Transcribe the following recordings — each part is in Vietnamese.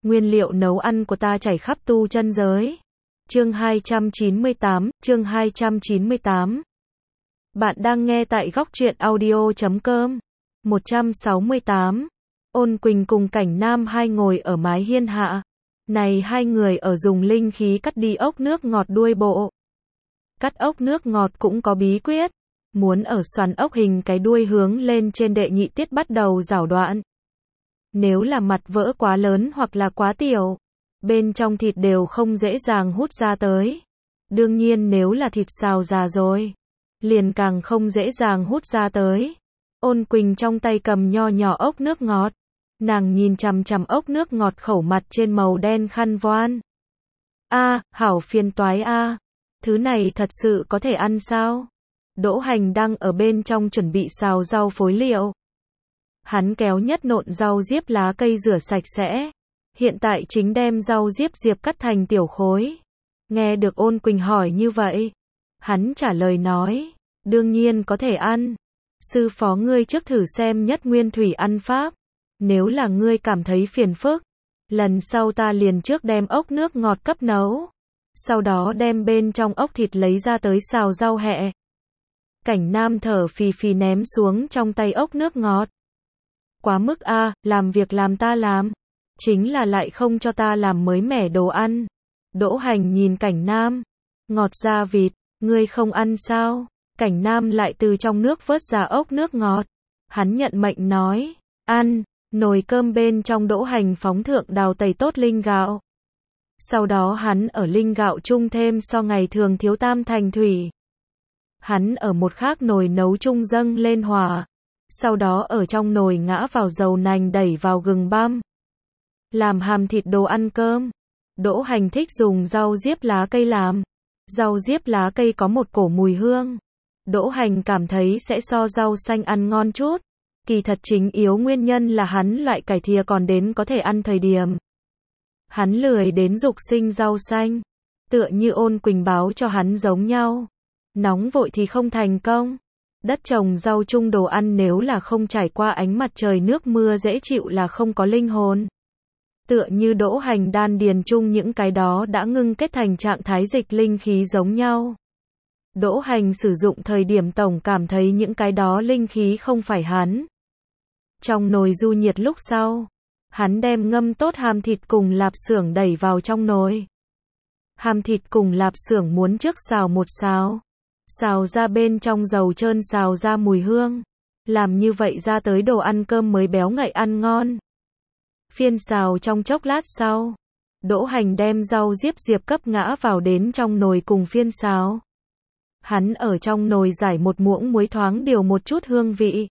Nguyên liệu nấu ăn của ta chảy khắp tu chân giới. Chương 298. Bạn đang nghe tại góc truyện audio.com. 168. Ôn Quỳnh cùng Cảnh Nam hai ngồi ở mái hiên hạ. Này hai người ở dùng linh khí cắt đi ốc nước ngọt đuôi bộ. Cắt ốc nước ngọt cũng có bí quyết. Muốn ở xoắn ốc hình cái đuôi hướng lên trên đệ nhị tiết bắt đầu rảo đoạn. Nếu là mặt vỡ quá lớn hoặc là quá tiểu, bên trong thịt đều không dễ dàng hút ra tới. Đương nhiên nếu là thịt xào già rồi, liền càng không dễ dàng hút ra tới. Ôn Quỳnh trong tay cầm nho nhỏ ốc nước ngọt. Nàng nhìn chằm chằm ốc nước ngọt khẩu mặt trên màu đen khăn voan. Hảo phiền toái Thứ này thật sự có thể ăn sao? Đỗ Hành đang ở bên trong chuẩn bị xào rau phối liệu. Hắn kéo nhất nộn rau diếp lá cây rửa sạch sẽ. Hiện tại chính đem rau diếp cắt thành tiểu khối. Nghe được Ôn Quỳnh hỏi như vậy, hắn trả lời nói, đương nhiên có thể ăn. Sư phó ngươi trước thử xem nhất nguyên thủy ăn pháp. Nếu là ngươi cảm thấy phiền phức, lần sau ta liền trước đem ốc nước ngọt cấp nấu. Sau đó đem bên trong ốc thịt lấy ra tới xào rau hẹ. Cảnh Nam thở phì phì ném xuống trong tay ốc nước ngọt. Quá mức làm việc làm ta làm. Chính là lại không cho ta làm mới mẻ đồ ăn. Đỗ Hành nhìn Cảnh Nam. Ngọt da vịt, ngươi không ăn sao? Cảnh Nam lại từ trong nước vớt ra ốc nước ngọt. Hắn nhận mệnh nói, ăn. Nồi cơm bên trong Đỗ Hành phóng thượng đào tẩy tốt linh gạo. Sau đó hắn ở linh gạo chung thêm so ngày thường thiếu tam thành thủy. Hắn ở một khác nồi nấu chung dâng lên hỏa. Sau đó ở trong nồi ngã vào dầu nành đẩy vào gừng băm. Làm hàm thịt đồ ăn cơm. Đỗ Hành thích dùng rau diếp lá cây làm. Rau diếp lá cây có một cổ mùi hương. Đỗ Hành cảm thấy sẽ so rau xanh ăn ngon chút. Kỳ thật chính yếu nguyên nhân là hắn loại cải thìa còn đến có thể ăn thời điểm. Hắn lười đến dục sinh rau xanh. Tựa như Ôn Quỳnh báo cho hắn giống nhau. Nóng vội thì không thành công. Đất trồng rau chung đồ ăn nếu là không trải qua ánh mặt trời nước mưa dễ chịu là không có linh hồn. Tựa như Đỗ Hành đan điền chung những cái đó đã ngưng kết thành trạng thái dịch linh khí giống nhau. Đỗ Hành sử dụng thời điểm tổng cảm thấy những cái đó linh khí không phải hắn. Trong nồi du nhiệt lúc sau, hắn đem ngâm tốt hàm thịt cùng lạp xưởng đẩy vào trong nồi. Hàm thịt cùng lạp xưởng muốn trước xào một xào. Xào ra bên trong dầu trơn xào ra mùi hương. Làm như vậy ra tới đồ ăn cơm mới béo ngậy ăn ngon. Phiên xào trong chốc lát sau, Đỗ Hành đem rau diếp cấp ngã vào đến trong nồi cùng phiên xào. Hắn ở trong nồi giải một muỗng muối thoáng điều một chút hương vị.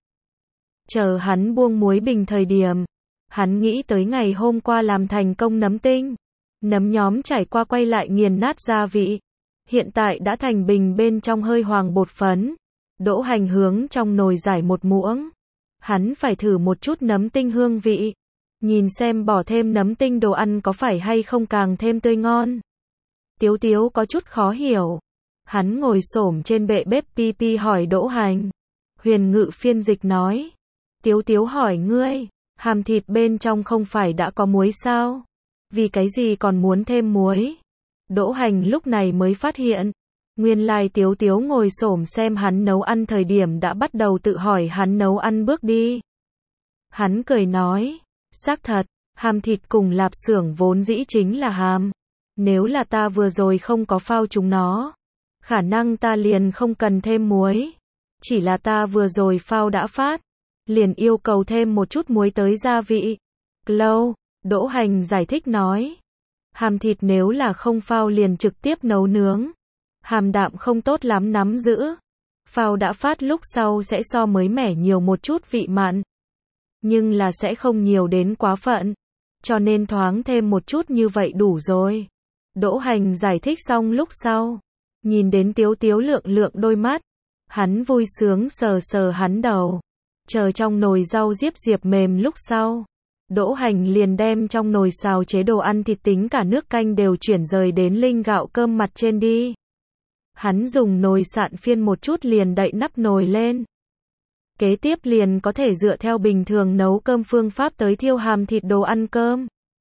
Chờ hắn buông muối bình thời điểm, hắn nghĩ tới ngày hôm qua làm thành công nấm tinh. Nấm nhóm trải qua quay lại nghiền nát gia vị. Hiện tại đã thành bình bên trong hơi hoàng bột phấn. Đỗ Hành hướng trong nồi giải một muỗng. Hắn phải thử một chút nấm tinh hương vị. Nhìn xem bỏ thêm nấm tinh đồ ăn có phải hay không càng thêm tươi ngon. Tiếu Tiếu có chút khó hiểu. Hắn ngồi xổm trên bệ bếp pi hỏi Đỗ Hành. Huyền Ngự phiên dịch nói. Tiếu Tiếu hỏi ngươi, hàm thịt bên trong không phải đã có muối sao? Vì cái gì còn muốn thêm muối? Đỗ Hành lúc này mới phát hiện. Nguyên lai Tiếu Tiếu ngồi xổm xem hắn nấu ăn thời điểm đã bắt đầu tự hỏi hắn nấu ăn bước đi. Hắn cười nói. Xác thật, hàm thịt cùng lạp xưởng vốn dĩ chính là hàm. Nếu là ta vừa rồi không có phao chúng nó, khả năng ta liền không cần thêm muối. Chỉ là ta vừa rồi phao đã phát, liền yêu cầu thêm một chút muối tới gia vị. Clow, Đỗ Hành giải thích nói. Hàm thịt nếu là không phao liền trực tiếp nấu nướng. Hàm đạm không tốt lắm nắm giữ. Phao đã phát lúc sau sẽ so mới mẻ nhiều một chút vị mặn. Nhưng là sẽ không nhiều đến quá phận. Cho nên thoáng thêm một chút như vậy đủ rồi. Đỗ Hành giải thích xong lúc sau. Nhìn đến Tiếu Tiếu lượng đôi mắt. Hắn vui sướng sờ sờ hắn đầu. Chờ trong nồi rau diếp mềm lúc sau. Đỗ Hành liền đem trong nồi xào chế đồ ăn thịt tính cả nước canh đều chuyển rời đến linh gạo cơm mặt trên đi. Hắn dùng nồi sạn phiên một chút liền đậy nắp nồi lên. Kế tiếp liền có thể dựa theo bình thường nấu cơm phương pháp tới thiêu hàm thịt đồ ăn cơm.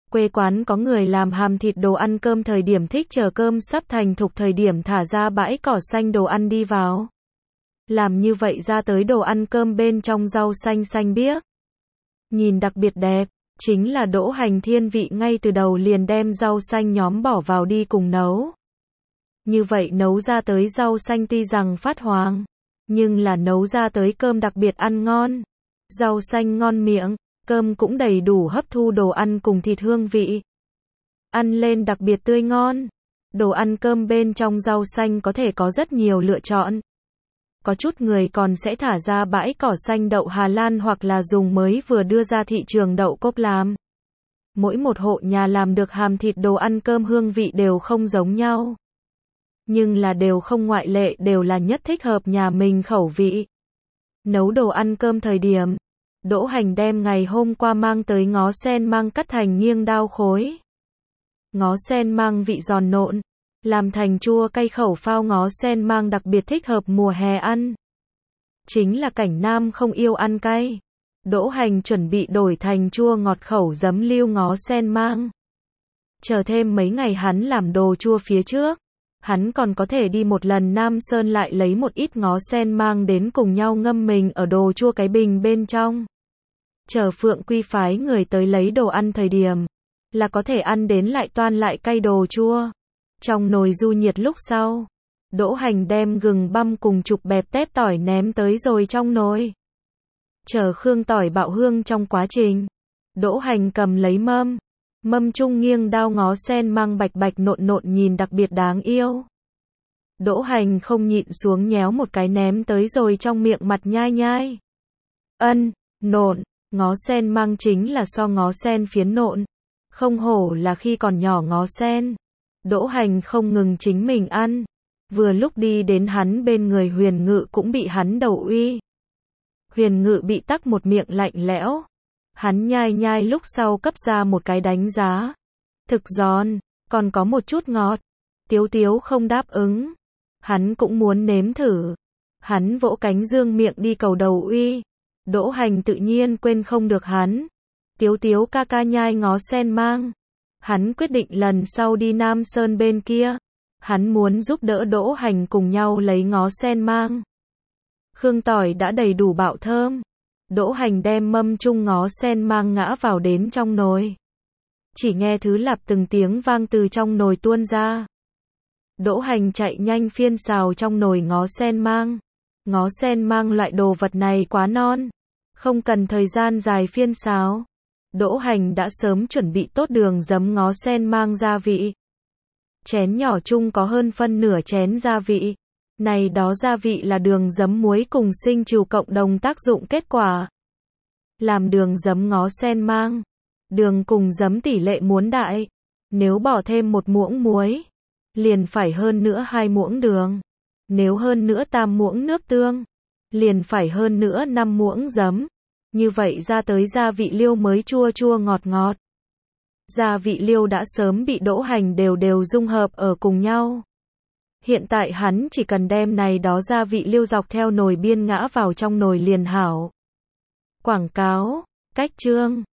Quê quán có người làm hàm thịt đồ ăn cơm thời điểm thích chờ cơm sắp thành thục thời điểm thả ra bãi cỏ xanh đồ ăn đi vào. Làm như vậy ra tới đồ ăn cơm bên trong rau xanh xanh biếc. Nhìn đặc biệt đẹp, chính là Đỗ Hành thiên vị ngay từ đầu liền đem rau xanh nhóm bỏ vào đi cùng nấu. Như vậy nấu ra tới rau xanh tuy rằng phát hoàng, nhưng là nấu ra tới cơm đặc biệt ăn ngon. Rau xanh ngon miệng, cơm cũng đầy đủ hấp thu đồ ăn cùng thịt hương vị. Ăn lên đặc biệt tươi ngon. Đồ ăn cơm bên trong rau xanh có thể có rất nhiều lựa chọn. Có chút người còn sẽ thả ra bãi cỏ xanh đậu Hà Lan hoặc là dùng mới vừa đưa ra thị trường đậu cốp làm. Mỗi một hộ nhà làm được hàm thịt đồ ăn cơm hương vị đều không giống nhau. Nhưng là đều không ngoại lệ, đều là nhất thích hợp nhà mình khẩu vị. Nấu đồ ăn cơm thời điểm, Đỗ Hành đem ngày hôm qua mang tới ngó sen mang cắt thành nghiêng đao khối. Ngó sen mang vị giòn nộn, làm thành chua cay khẩu phao ngó sen mang đặc biệt thích hợp mùa hè ăn. Chính là Cảnh Nam không yêu ăn cay. Đỗ Hành chuẩn bị đổi thành chua ngọt khẩu giấm lưu ngó sen mang. Chờ thêm mấy ngày hắn làm đồ chua phía trước, hắn còn có thể đi một lần Nam Sơn lại lấy một ít ngó sen mang đến cùng nhau ngâm mình ở đồ chua cái bình bên trong. Chờ Phượng Quy phái người tới lấy đồ ăn thời điểm, là có thể ăn đến lại toan lại cay đồ chua. Trong nồi du nhiệt lúc sau, Đỗ Hành đem gừng băm cùng chục bẹp tép tỏi ném tới rồi trong nồi. Chờ khương tỏi bạo hương trong quá trình, Đỗ Hành cầm lấy mâm trung nghiêng đao ngó sen mang bạch bạch nộn nộn nhìn đặc biệt đáng yêu. Đỗ Hành không nhịn xuống nhéo một cái ném tới rồi trong miệng mặt nhai nhai. Nộn, ngó sen mang chính là so ngó sen phiến nộn. Không hổ là khi còn nhỏ ngó sen. Đỗ Hành không ngừng chính mình ăn. Vừa lúc đi đến hắn bên người Huyền Ngự cũng bị hắn đầu uy. Huyền Ngự bị tắc một miệng lạnh lẽo. Hắn nhai nhai lúc sau cấp ra một cái đánh giá. Thực giòn, còn có một chút ngọt. Tiếu Tiếu không đáp ứng. Hắn cũng muốn nếm thử. Hắn vỗ cánh dương miệng đi cầu đầu uy. Đỗ Hành tự nhiên quên không được hắn. Tiếu Tiếu ca ca nhai ngó sen mang. Hắn quyết định lần sau đi Nam Sơn bên kia. Hắn muốn giúp đỡ Đỗ Hành cùng nhau lấy ngó sen mang. Khương tỏi đã đầy đủ bạo thơm. Đỗ Hành đem mâm chung ngó sen mang ngã vào đến trong nồi. Chỉ nghe thứ lạp từng tiếng vang từ trong nồi tuôn ra. Đỗ Hành chạy nhanh phiên xào trong nồi ngó sen mang. Ngó sen mang loại đồ vật này quá non. Không cần thời gian dài phiên xào. Đỗ Hành đã sớm chuẩn bị tốt đường giấm ngó sen mang gia vị. Chén nhỏ chung có hơn phân nửa chén gia vị. Này đó gia vị là đường giấm muối cùng sinh trù cộng đồng tác dụng kết quả. Làm đường giấm ngó sen mang, đường cùng giấm tỷ lệ muốn đại. Nếu bỏ thêm 1 muỗng muối, liền phải hơn nữa 2 muỗng đường. Nếu hơn nữa 8 muỗng nước tương, liền phải hơn nữa 5 muỗng giấm. Như vậy ra tới gia vị liêu mới chua chua ngọt ngọt. Gia vị liêu đã sớm bị Đỗ Hành đều dung hợp ở cùng nhau. Hiện tại hắn chỉ cần đem này đó gia vị liêu dọc theo nồi biên ngã vào trong nồi liền hảo. Quảng cáo, cách chương